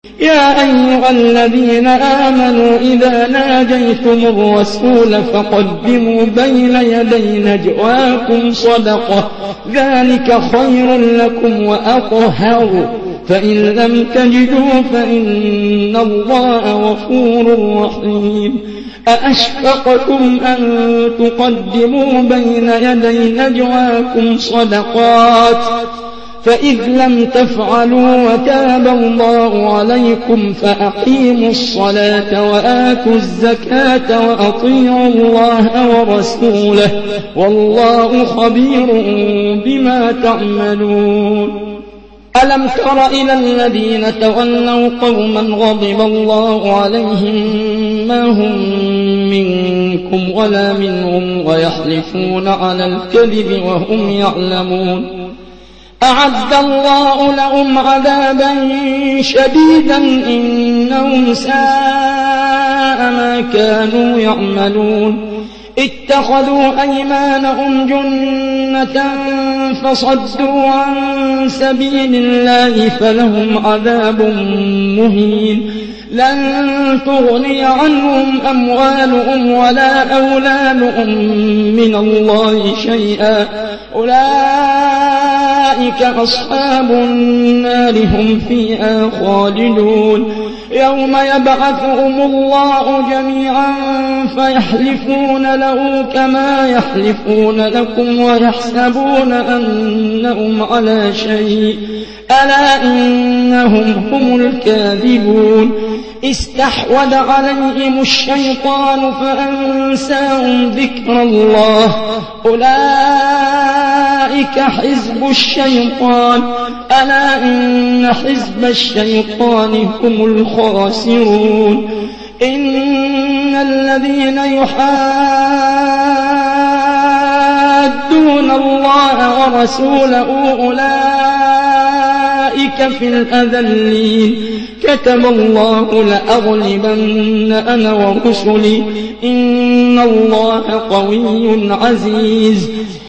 يا أيها الذين آمنوا إذا ناجيتم الرسول فقدموا بين يدي نجواكم صدقة ذلك خير لكم وأطهر فإن لم تجدوا فإن الله غفور رحيم أأشفقتم أن تقدموا بين يدي نجواكم صدقات فإذ لم تفعلوا وتاب الله عليكم فأقيموا الصلاة وآتوا الزكاة وأطيعوا الله ورسوله والله خبير بما تعملون ألم تر إلى الذين تولوا قوما غضب الله عليهم ما هم منكم ولا منهم ويحلفون على الكذب وهم يعلمون أعد الله لهم عذابا شديدا إنهم ساء ما كانوا يعملون اتخذوا أيمانهم جنة فصدوا عن سبيل الله فلهم عذاب مهين لن تغني عنهم أموالهم ولا أولادهم من الله شيئا أولئك أصحاب النار هم فيها خالدون يوم يبعثهم الله جميعا فيحلفون له كما يحلفون لكم ويحسبون أنهم على شيء ألا إنهم هم الكاذبون استحوذ عليهم الشيطان فأنساهم ذكر الله أولئك حزب الشيطان ألا إن حزب الشيطان هم الخاسرون إن الذين يحادون الله ورسوله أولئك في الأذلين كتب الله لأغلبن أنا ورسلي إن الله قوي عزيز